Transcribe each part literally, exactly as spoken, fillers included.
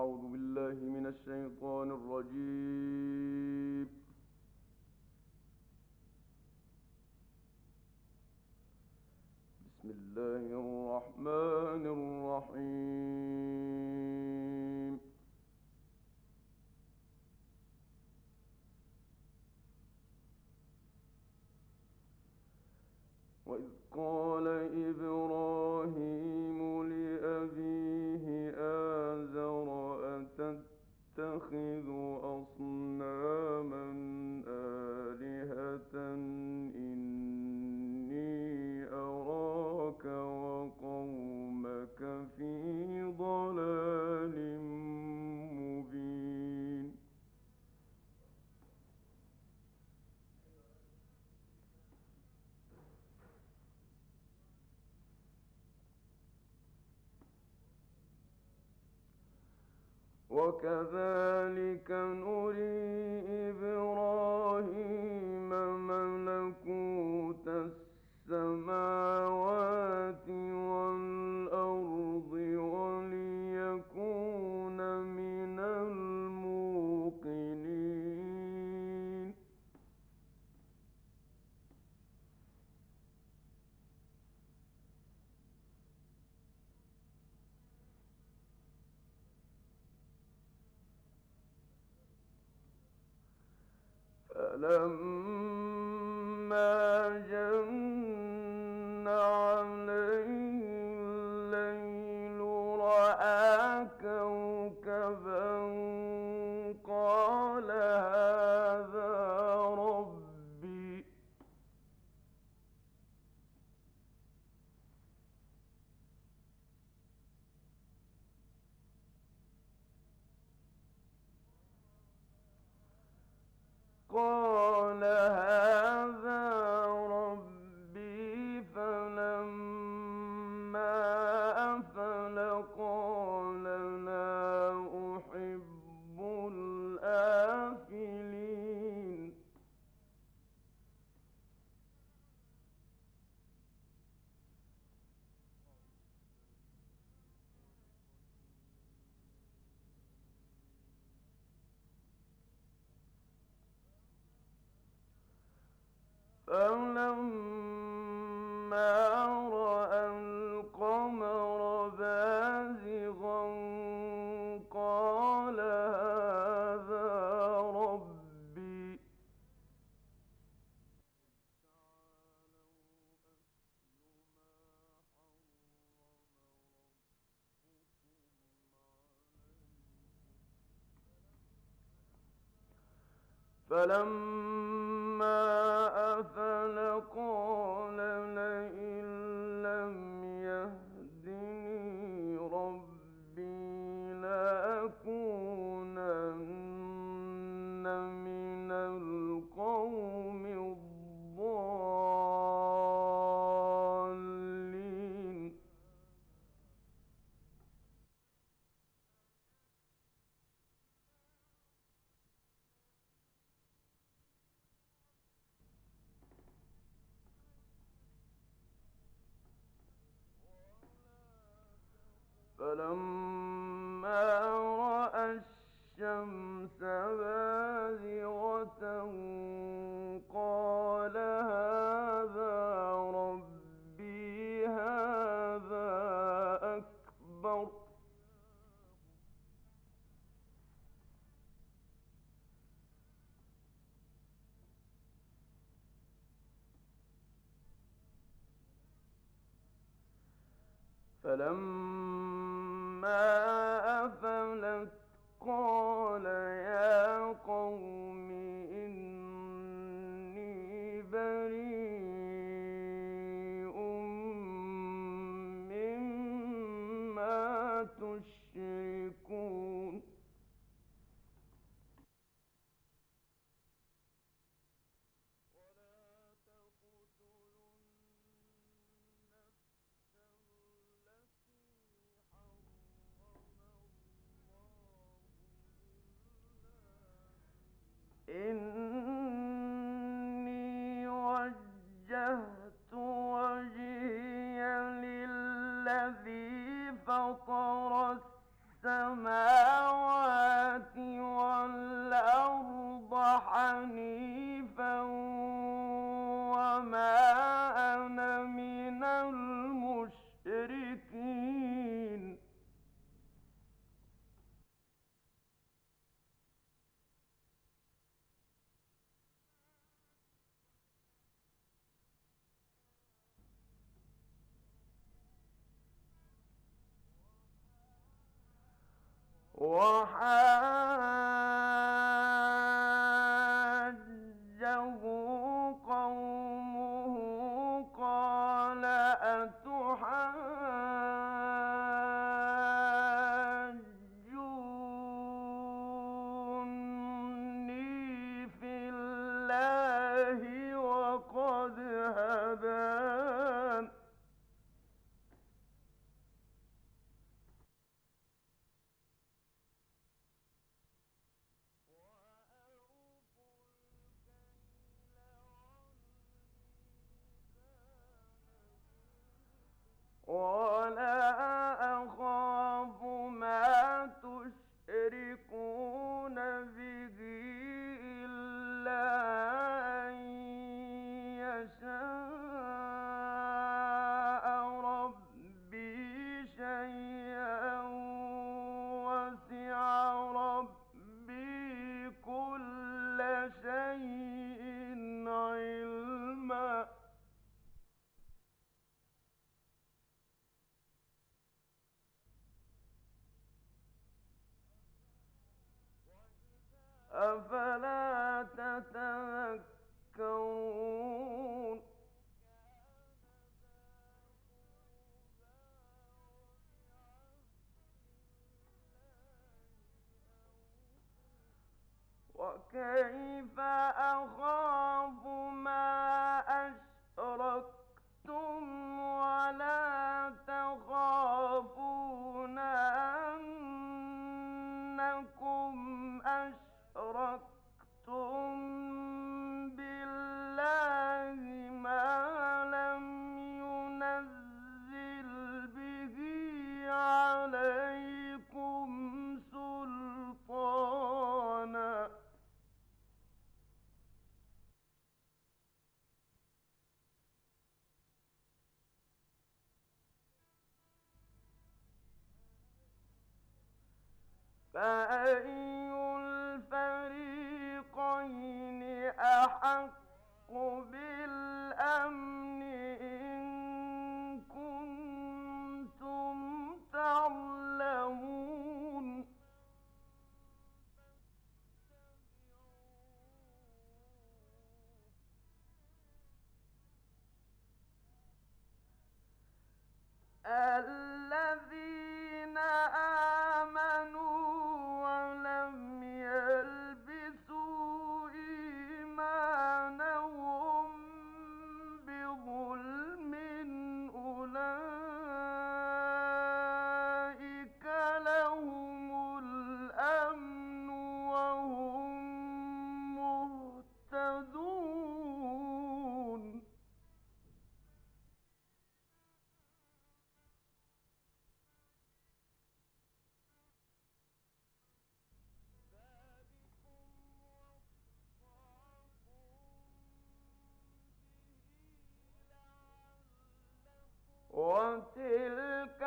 أعوذ بالله من الشيطان الرجيم. بسم الله الرحمن الرحيم. وإذ قال إبراهيم لأبيه آزر أتتخذ أصناما آلهة إني أراك وقومك في ضلال مبين. وكذلك نري إبراهيم ملكوت السماوات والأرض وليكون من الموقنين. فلما جن عليه الليل رأى كوكبا قال هذا ربي. قال هذا ربي فلما أفل قال لا أحب الآفلين. فلما رأى القمر بازغا قال هذا ربي. فلما أفل قال لئن لم يهدني ربي لأكونن من القوم الضالين. فلما رأى الشمس بازغة قال هذا ربي هذا أكبر. فلما أفلت قال يا قوم إني بريء مما تشركون. إني وجهت وجهي للذي فطر السماوات والأرض حنيفا وما أنا من المشركين. وحاجه قومه قال أتحاجوني في الله وقد هدان. ولا أخاف ما تشركون به إلا أن يشاء ربي شيئا وسع ربي كل شيء علما. أفلا تتذكرون. وكيف أخاف ما أشركتم ولا تخافون أنكم أشركتم بالله ما لم ينزل به عليكم سلطانا. فأي الفريقين أحق بالأمن إن كنتم تعلمون. الذين آمنوا ولم يلبسوا إيمانهم بظلم أولئك لهم الأمن وهم مهتدون. وتلك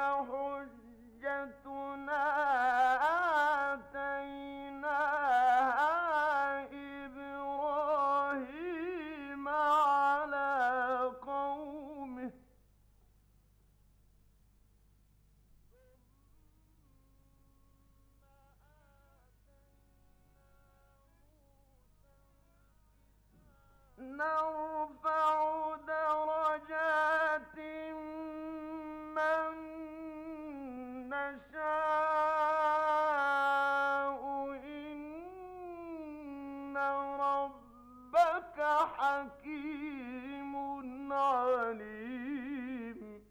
حجتنا آتيناها إبراهيم على قومه نرفع درجات من نشاء إن ربك حكيم عليم.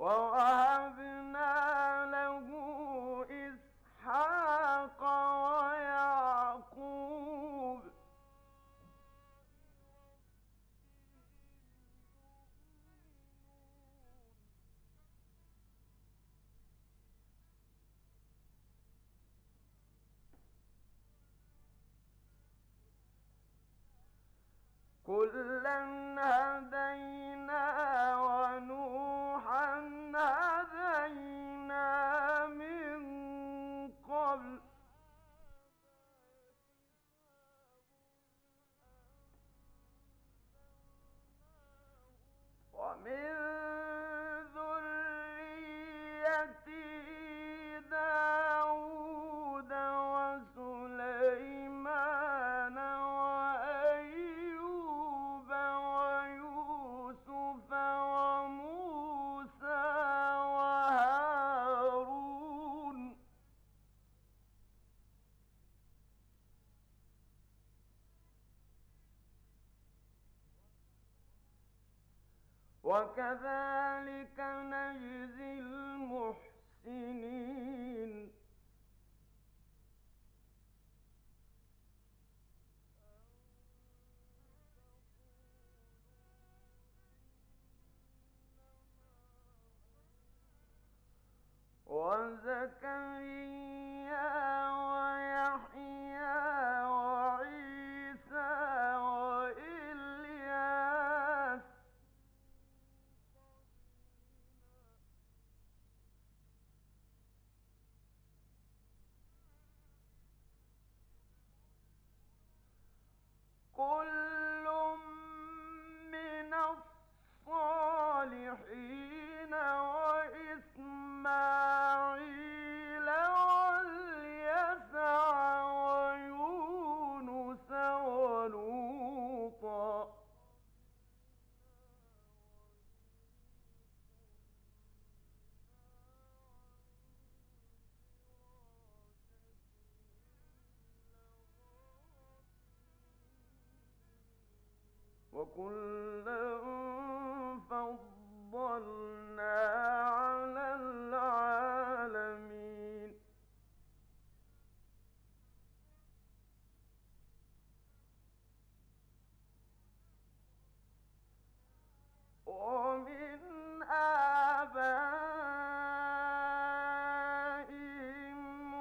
ووهبنا له إسحاق ويعقوب كلا هدينا ونوحا هدينا من قبل ومن ذريته داود وسليمان وأيوب ويوسف وموسى وهارون وكذلك نجزي المحسنين وزكريا ويحيى وعيسى وإلياس كل من الصالحين وإسماعيل واليسع ويونس ولوطا وكلا فضلنا على العالمين ومن آبائهم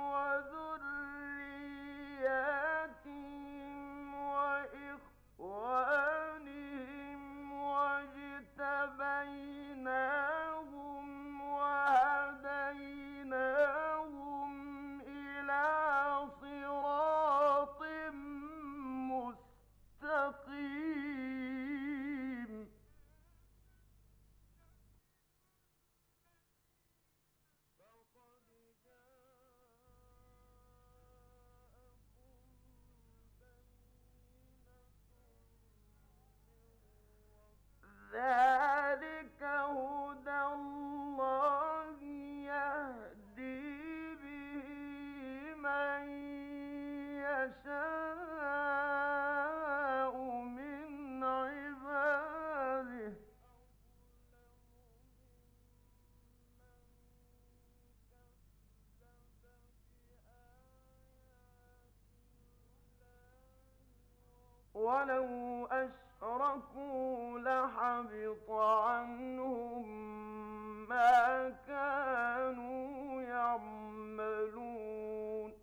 وذرياتهم وإخوانهم واجتبيناهم وهديناهم إلى صراط مستقيم ذلك هدى الله يهدي به من يشاء من عباده ولو أشركوا لحبط عنهم ما كانوا يعملون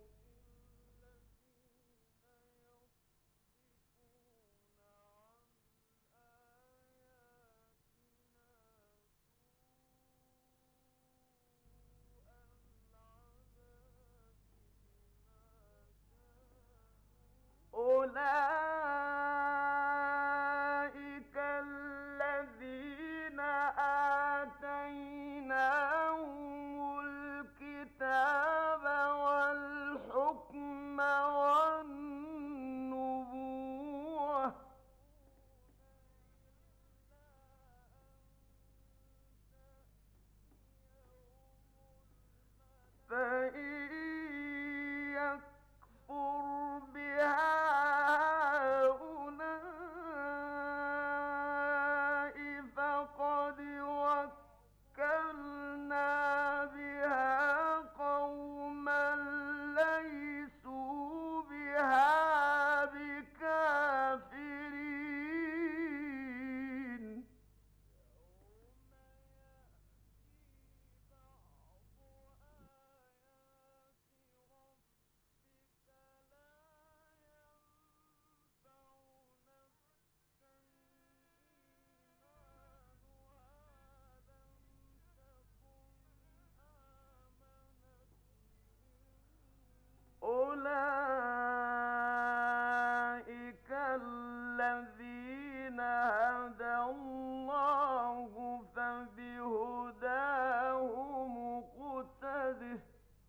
أولئك الذين هدى الله فبهداه مقتده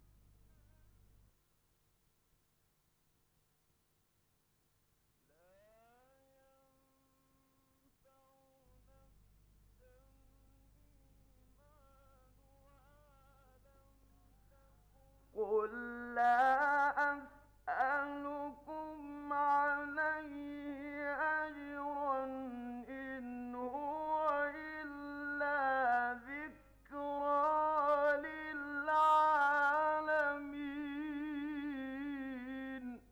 قل لا أسألكم عليه أجرا إن هو إلا ذكرى للعالمين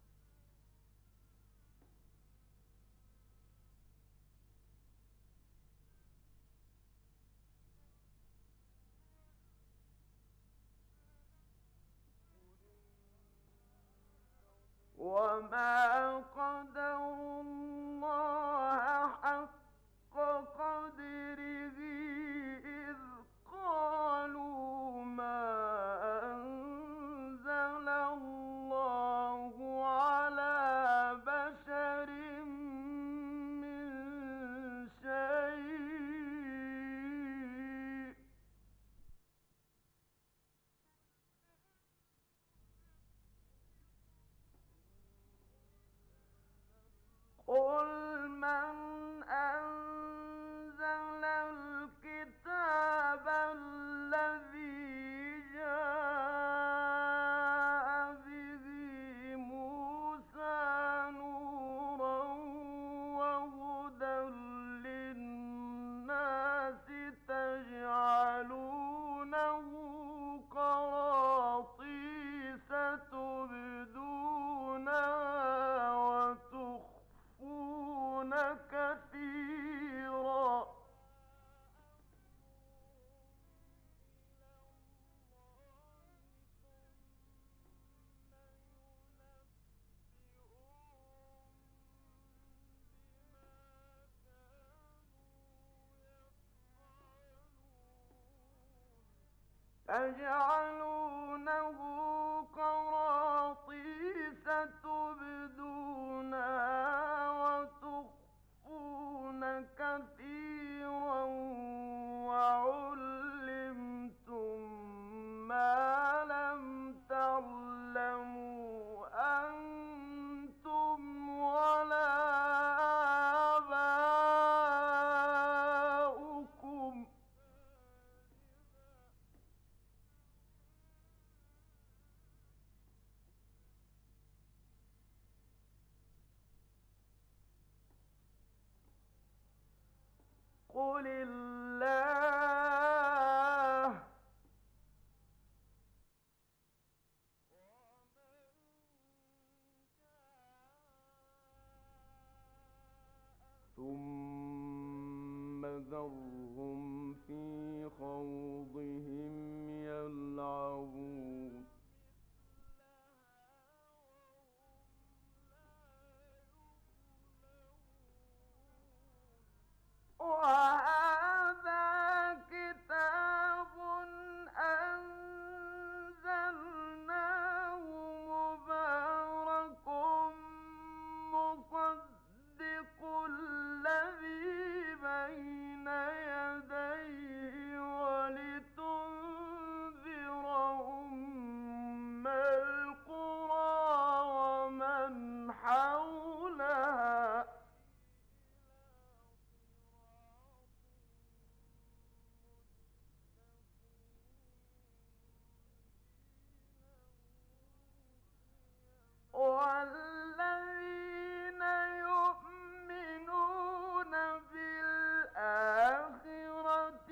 وما قدروا الله حق قدره إذ قالوا ما أنزل الله على بشر من شيء قل من أنزل الكتاب الذي جاء به موسى نورا وهدى للناس تجعلونه قراطيس تبدونها وتخفون كثيرا تجعلونه قراطيس تبدونها وتخفون كثيرا وعلمتم ما لم تعلموا أنتم ولا آباؤكم قل الله ثم ذرهم في خوضهم يلعبون وهذا كتاب أنزلناه مبارك مصدق الذي بين يديه ولتنذر أم القرى ومن حولها والذين يؤمنون بالآخرة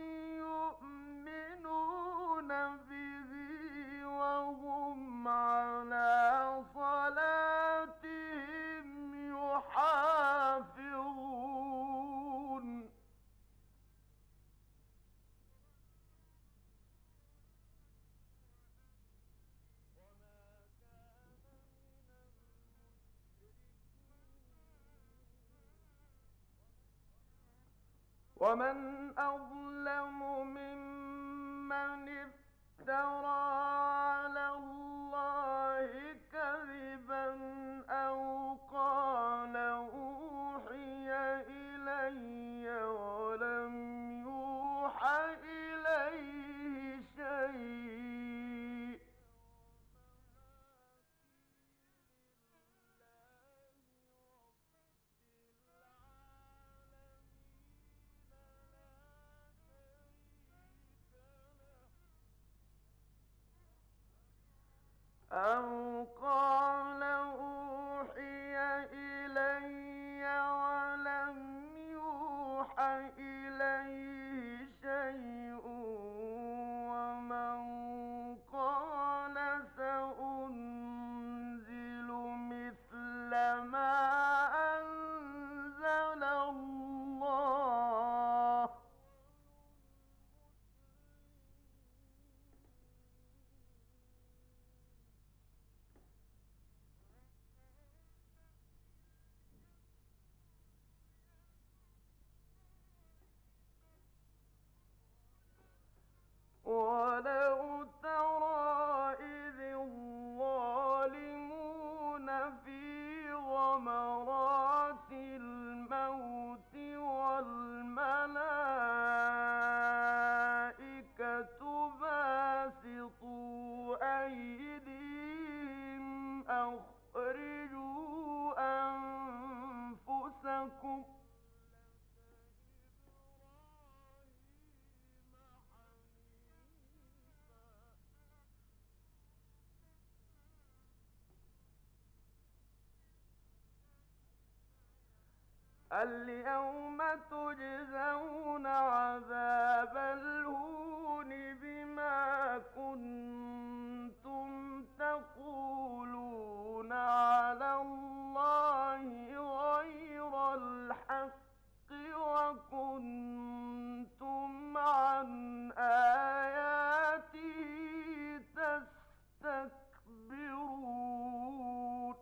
يؤمنون به وهم على صلاتهم يحافظون ومن أظلم ممن افترى على الله كذبا أو قال أوحي إلي أَوْ قَالَ أُوحِيَ إِلَيَّ وَلَمْ يُوحَ إِلَيْهِ شَيْءٌ وَمَنْ قَالَ سَأُنزِلُ مِثْلَ مَا أَنزَلَ اللَّهُ وَلَوْ تَرَىٰ إِذِ الظَّالِمُونَ فِي غَمَرَاتِ الْمَوْتِ وَالْمَلَائِكَةُ بَاسِطُو أَيْدِيهِمْ أَخْرِجُوا أَنفُسَكُمْ ۖ الْيَوْمَ تُجْزَوْنَ عَذَابَ الْهُونِ بِمَا كُنتُمْ تَقُولُونَ عَلَى اللَّهِ غَيْرَ الْحَقِّ وَكُنتُمْ عَنْ آيَاتِهِ تَسْتَكْبِرُونَ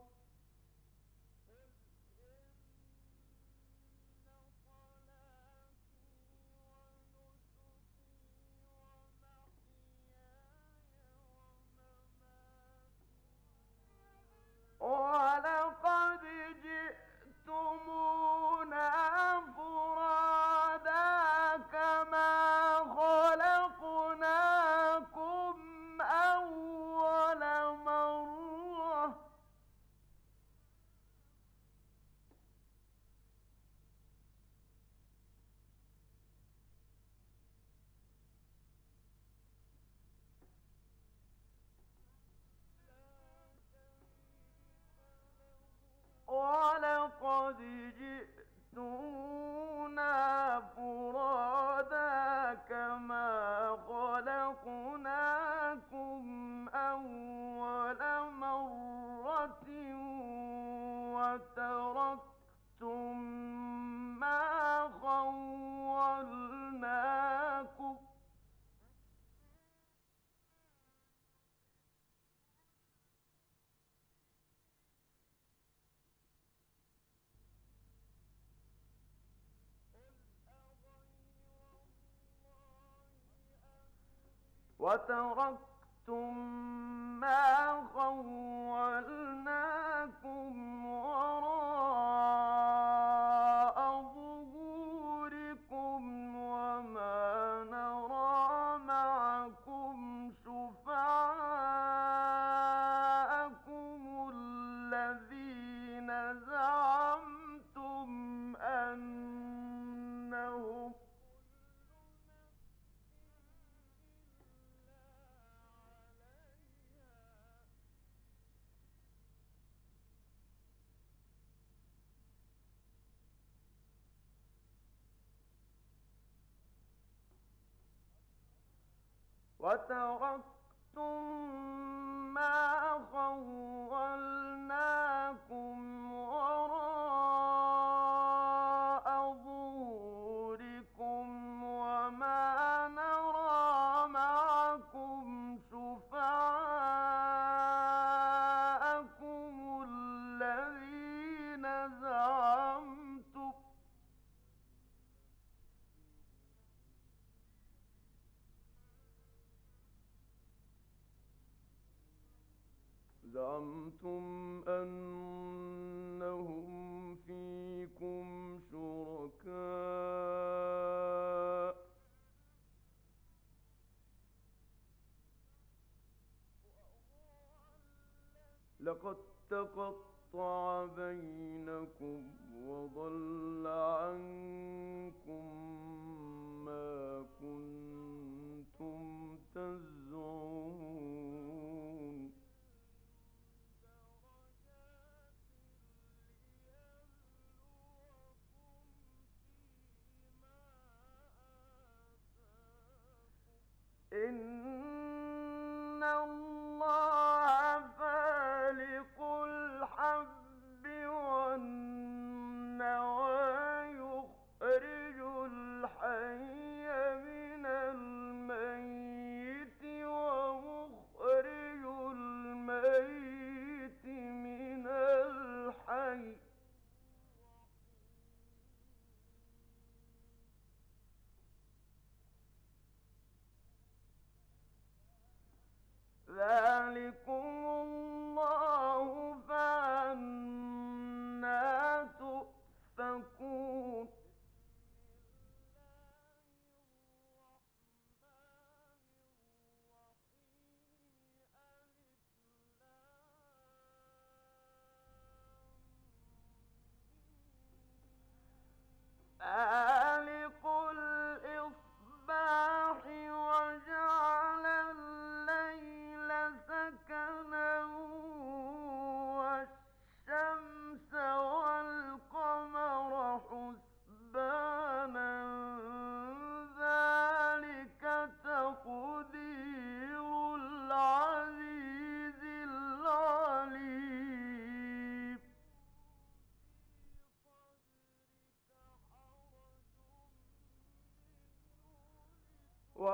وَلَقَدْ جِئْتُمُونَا فُرَادَىٰ كَمَا خَلَقْنَاكُمْ أَوَّلَ مَرَّةٍ ۚ وَلَقَدْ جِئْتُمُونَا فُرَادَىٰ كَمَا خَلَقْنَاكُمْ أَوَّلَ مَرَّةٍ وَتَرَكْتُم مَّا خَوَّلْنَاكُمْ ۚ وَتَرَكْتُم مَّا خَوَّلْنَاكُمْ وَرَاءَ ظُهُورِكُمْ وَمَا نَرَىٰ مَعَكُمْ شُفَعَاءَكُمُ الَّذِينَ زَعَمْتُمْ أَنَّهُمْ وَتَرَكْتُم مَّا خَوَّلْنَاكُمْ وَرَاءَ ظُهُورِكُمْ وَمَا نَرَىٰ مَعَكُمْ شُفَعَاءَكُمُ الَّذِينَ زَعَمْتُمْ زعمتم أنهم فيكم شركاء لقد تقطع بينكم وضل عنكم ما كنتم تزعمون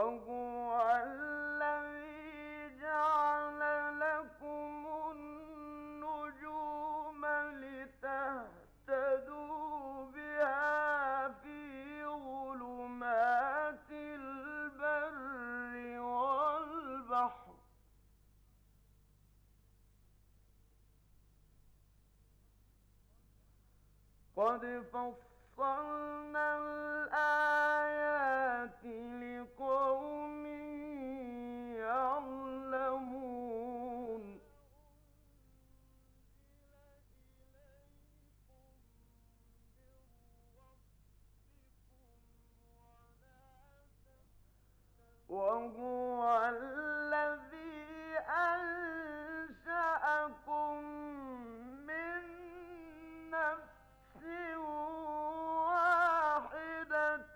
وهو الذي جعل لكم النجوم لتهتدوا بها في ظلمات البر والبحر قد فصلنا الآيات لقوم يعلمون وهو الذي أنشأكم من نفس واحدة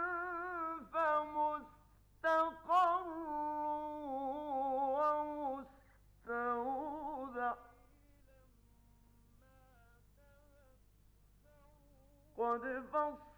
فمستقر ومستودع قد فصلنا